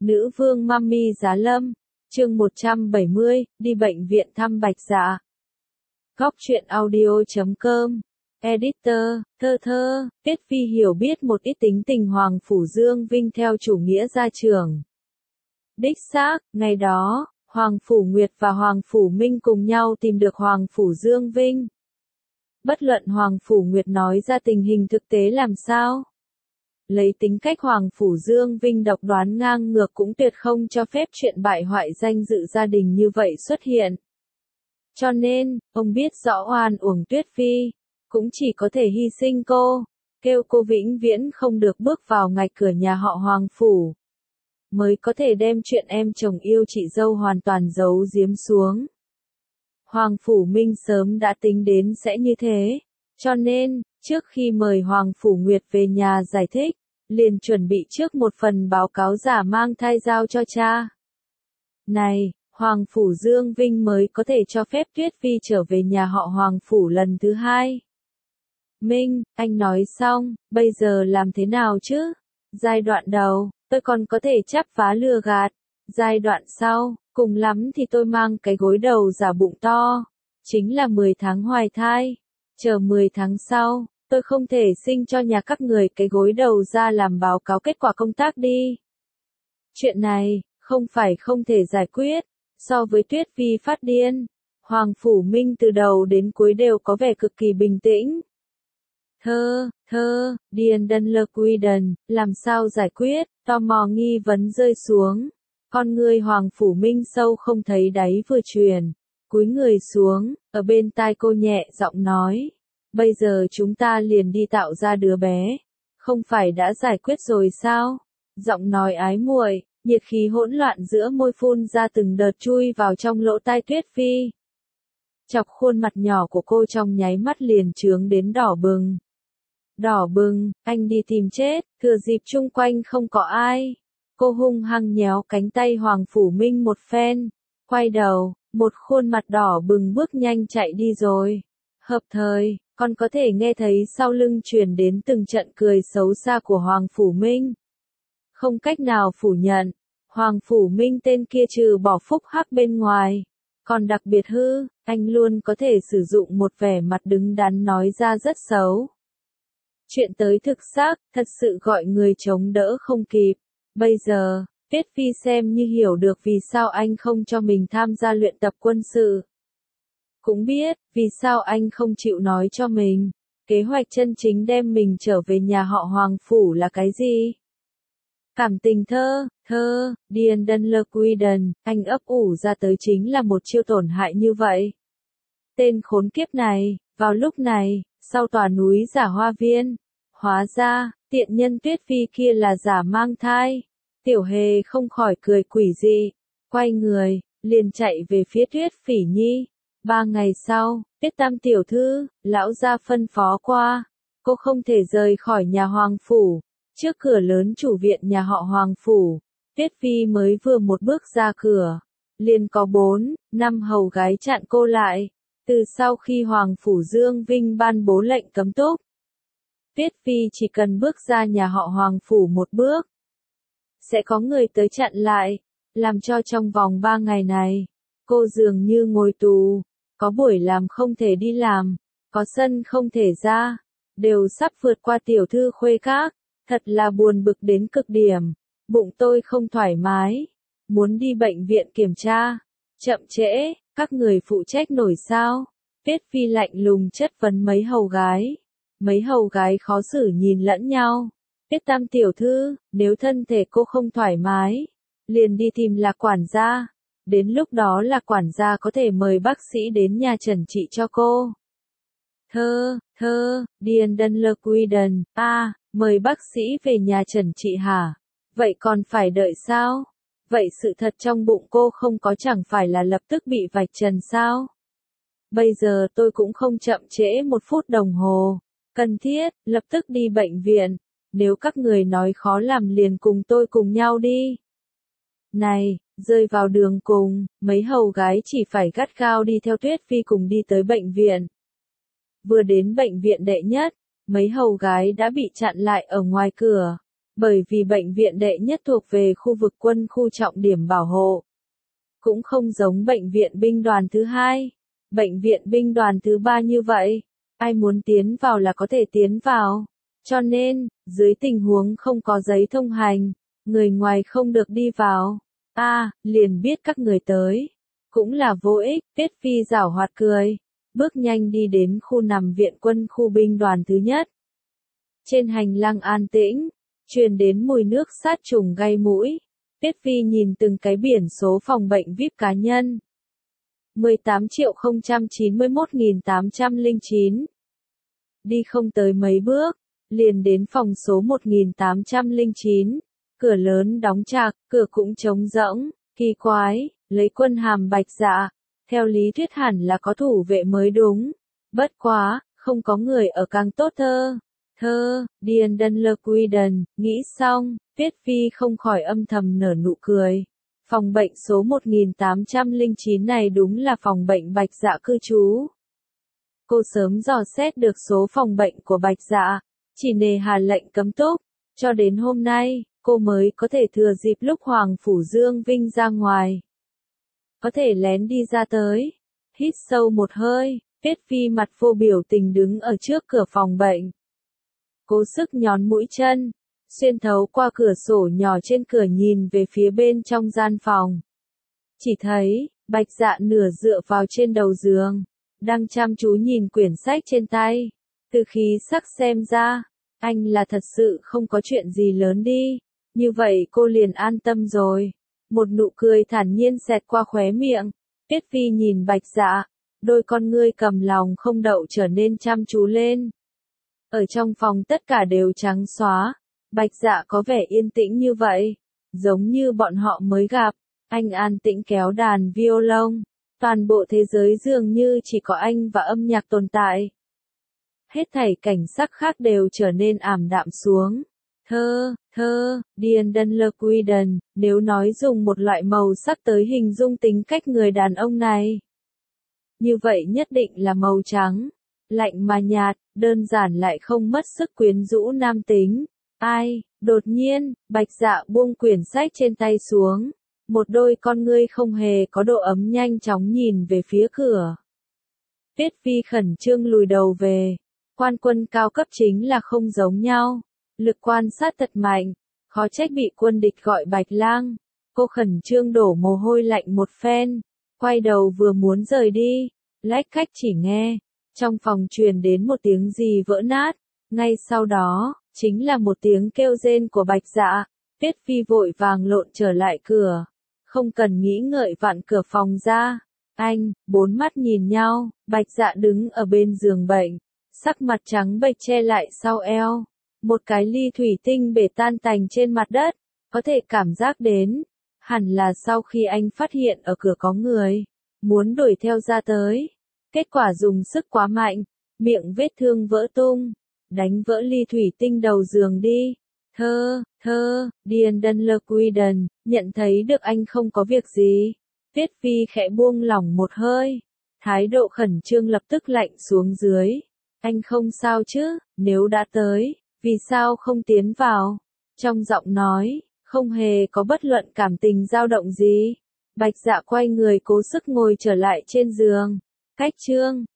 Nữ vương Mami Giá Lâm, chương 170, đi bệnh viện thăm Bạch Dạ. Góc truyện audio.com, Editor, Thơ, Tiết Phi hiểu biết một ít tính tình Hoàng Phủ Dương Vinh theo chủ nghĩa gia trưởng. Đích xác, ngày đó, Hoàng Phủ Nguyệt và Hoàng Phủ Minh cùng nhau tìm được Hoàng Phủ Dương Vinh. Bất luận Hoàng Phủ Nguyệt nói ra tình hình thực tế làm sao. Lấy tính cách Hoàng Phủ Dương Vinh độc đoán ngang ngược cũng tuyệt không cho phép chuyện bại hoại danh dự gia đình như vậy xuất hiện. Cho nên, ông biết rõ oan uổng Tuyết Phi, cũng chỉ có thể hy sinh cô, kêu cô vĩnh viễn không được bước vào ngạch cửa nhà họ Hoàng Phủ, mới có thể đem chuyện em chồng yêu chị dâu hoàn toàn giấu giếm xuống. Hoàng Phủ Minh sớm đã tính đến sẽ như thế, cho nên, trước khi mời Hoàng Phủ Nguyệt về nhà giải thích, liền chuẩn bị trước một phần báo cáo giả mang thai giao cho cha. Này, Hoàng Phủ Dương Vinh mới có thể cho phép Tuyết Phi trở về nhà họ Hoàng Phủ lần thứ hai. Minh, anh nói xong, bây giờ làm thế nào chứ? Giai đoạn đầu, tôi còn có thể chắp vá lừa gạt. Giai đoạn sau, cùng lắm thì tôi mang cái gối đầu giả bụng to. Chính là 10 tháng hoài thai. Chờ 10 tháng sau, tôi không thể sinh cho nhà các người cái gối đầu ra làm báo cáo kết quả công tác đi. Chuyện này, không phải không thể giải quyết. So với Tuyết Phi phát điên, Hoàng Phủ Minh từ đầu đến cuối đều có vẻ cực kỳ bình tĩnh. Điền Đân Lơ Quy Đần, làm sao giải quyết, tò mò nghi vấn rơi xuống. Con người Hoàng Phủ Minh sâu không thấy đáy vừa truyền, cúi người xuống, ở bên tai cô nhẹ giọng nói. Bây giờ chúng ta liền đi tạo ra đứa bé, không phải đã giải quyết rồi sao? Giọng nói ái muội, nhiệt khí hỗn loạn giữa môi phun ra từng đợt chui vào trong lỗ tai Tuyết Phi. Chọc khuôn mặt nhỏ của cô trong nháy mắt liền trướng đến đỏ bừng. Đỏ bừng, anh đi tìm chết, thừa dịp chung quanh không có ai. Cô hung hăng nhéo cánh tay Hoàng Phủ Minh một phen, quay đầu, một khuôn mặt đỏ bừng bước nhanh chạy đi rồi. Hợp thời, còn có thể nghe thấy sau lưng truyền đến từng trận cười xấu xa của Hoàng Phủ Minh. Không cách nào phủ nhận, Hoàng Phủ Minh tên kia trừ bỏ phúc hắc bên ngoài, còn đặc biệt hư, anh luôn có thể sử dụng một vẻ mặt đứng đắn nói ra rất xấu. Chuyện tới thực xác, thật sự gọi người chống đỡ không kịp. Bây giờ, Tuyết Phi xem như hiểu được vì sao anh không cho mình tham gia luyện tập quân sự. Cũng biết, vì sao anh không chịu nói cho mình, kế hoạch chân chính đem mình trở về nhà họ Hoàng Phủ là cái gì? Cảm tình Điền Đân Lơ Quy Đần, anh ấp ủ ra tới chính là một chiêu tổn hại như vậy. Tên khốn kiếp này, vào lúc này, sau tòa núi giả hoa viên, hóa ra, tiện nhân Tuyết Phi kia là giả mang thai. Tiểu Hề không khỏi cười quỷ dị, quay người, liền chạy về phía Tuyết Phỉ Nhi. 3 ngày sau, Tuyết Tam tiểu thư, lão gia phân phó qua, cô không thể rời khỏi nhà Hoàng Phủ. Trước cửa lớn chủ viện nhà họ Hoàng Phủ, Tuyết Phi mới vừa một bước ra cửa, liền có 4-5 hầu gái chặn cô lại. Từ sau khi Hoàng Phủ Dương Vinh ban bố lệnh cấm túc, Tuyết Phi chỉ cần bước ra nhà họ Hoàng Phủ một bước, sẽ có người tới chặn lại, làm cho trong vòng 3 ngày này, cô dường như ngồi tù, có buổi làm không thể đi làm, có sân không thể ra, đều sắp vượt qua tiểu thư Khuê Các, thật là buồn bực đến cực điểm, bụng tôi không thoải mái, muốn đi bệnh viện kiểm tra, chậm trễ, các người phụ trách nổi sao? Tuyết Phi lạnh lùng chất vấn mấy hầu gái khó xử nhìn lẫn nhau. Tuyết Tam tiểu thư, nếu thân thể cô không thoải mái, liền đi tìm Lạc quản gia, đến lúc đó Lạc quản gia có thể mời bác sĩ đến nhà trần trị cho cô. Điền Đân Lơ Quy Đần, mời bác sĩ về nhà trần trị hả? Vậy còn phải đợi sao? Vậy sự thật trong bụng cô không có chẳng phải là lập tức bị vạch trần sao? Bây giờ tôi cũng không chậm trễ 1 phút đồng hồ. Cần thiết, lập tức đi bệnh viện. Nếu các người nói khó làm liền cùng tôi cùng nhau đi. Này, rơi vào đường cùng, mấy hầu gái chỉ phải gắt gao đi theo Tuyết Phi cùng đi tới bệnh viện. Vừa đến bệnh viện đệ nhất, mấy hầu gái đã bị chặn lại ở ngoài cửa. Bởi vì bệnh viện đệ nhất thuộc về khu vực quân khu trọng điểm bảo hộ. Cũng không giống bệnh viện binh đoàn thứ hai, bệnh viện binh đoàn thứ ba như vậy. Ai muốn tiến vào là có thể tiến vào. Cho nên, dưới tình huống không có giấy thông hành, người ngoài không được đi vào. Liền biết các người tới. Cũng là vô ích, Tiết Phi giảo hoạt cười. Bước nhanh đi đến khu nằm viện quân khu binh đoàn thứ nhất. Trên hành lang an tĩnh, truyền đến mùi nước sát trùng gây mũi. Tiết Phi nhìn từng cái biển số phòng bệnh VIP cá nhân. 18.091.809. Đi không tới mấy bước, liền đến phòng số 1809. Cửa lớn đóng chặt, cửa cũng trống rỗng, kỳ quái, lấy quân hàm Bạch Dạ. Theo lý thuyết hẳn là có thủ vệ mới đúng. Bất quá, không có người ở càng tốt Điền Đân Lơ Quy Đần, nghĩ xong, Tiết Phi không khỏi âm thầm nở nụ cười. Phòng bệnh số 1809 này đúng là phòng bệnh Bạch Dạ cư trú. Cô sớm dò xét được số phòng bệnh của Bạch Dạ, chỉ nề hà lệnh cấm túc. Cho đến hôm nay, cô mới có thể thừa dịp lúc Hoàng Phủ Dương Vinh ra ngoài. Có thể lén đi ra tới. Hít sâu một hơi, Tiết Phi mặt vô biểu tình đứng ở trước cửa phòng bệnh. Cố sức nhón mũi chân, xuyên thấu qua cửa sổ nhỏ trên cửa nhìn về phía bên trong gian phòng. Chỉ thấy, Bạch Dạ nửa dựa vào trên đầu giường, đang chăm chú nhìn quyển sách trên tay. Từ khí sắc xem ra, anh là thật sự không có chuyện gì lớn đi. Như vậy cô liền an tâm rồi. Một nụ cười thản nhiên xẹt qua khóe miệng. Tiết Phi nhìn Bạch Dạ, đôi con ngươi cầm lòng không đậu trở nên chăm chú lên. Ở trong phòng tất cả đều trắng xóa. Bạch Dạ có vẻ yên tĩnh như vậy, giống như bọn họ mới gặp. Anh an tĩnh kéo đàn violon. Toàn bộ thế giới dường như chỉ có anh và âm nhạc tồn tại. Hết thảy cảnh sắc khác đều trở nên ảm đạm xuống. Điền Đân Lơ Quy Đần, nếu nói dùng một loại màu sắc tới hình dung tính cách người đàn ông này. Như vậy nhất định là màu trắng. Lạnh mà nhạt, đơn giản lại không mất sức quyến rũ nam tính. Đột nhiên, Bạch Dạ buông quyển sách trên tay xuống. Một đôi con ngươi không hề có độ ấm nhanh chóng nhìn về phía cửa. Tiết Phi khẩn trương lùi đầu về. Quan quân cao cấp chính là không giống nhau. Lực quan sát thật mạnh. Khó trách bị quân địch gọi Bạch Lang. Cô khẩn trương đổ mồ hôi lạnh một phen. Quay đầu vừa muốn rời đi. Lách cách chỉ nghe. Trong phòng truyền đến một tiếng gì vỡ nát. Ngay sau đó, chính là một tiếng kêu rên của Bạch Dạ. Tiết Phi vội vàng lộn trở lại cửa. Không cần nghĩ ngợi vặn cửa phòng ra. Bốn mắt nhìn nhau, Bạch Dạ đứng ở bên giường bệnh. Sắc mặt trắng bệch che lại sau eo. Một cái ly thủy tinh bể tan tành trên mặt đất. Có thể cảm giác đến. Hẳn là sau khi anh phát hiện ở cửa có người. Muốn đuổi theo ra tới. Kết quả dùng sức quá mạnh. Miệng vết thương vỡ tung. Đánh vỡ ly thủy tinh đầu giường đi. Điền Đân Lơ Quy Đần, nhận thấy được anh không có việc gì. Tiết Phi khẽ buông lỏng một hơi. Thái độ khẩn trương lập tức lạnh xuống dưới. Anh không sao chứ, nếu đã tới, vì sao không tiến vào? Trong giọng nói, không hề có bất luận cảm tình dao động gì. Bạch Dạ quay người cố sức ngồi trở lại trên giường. Cách chương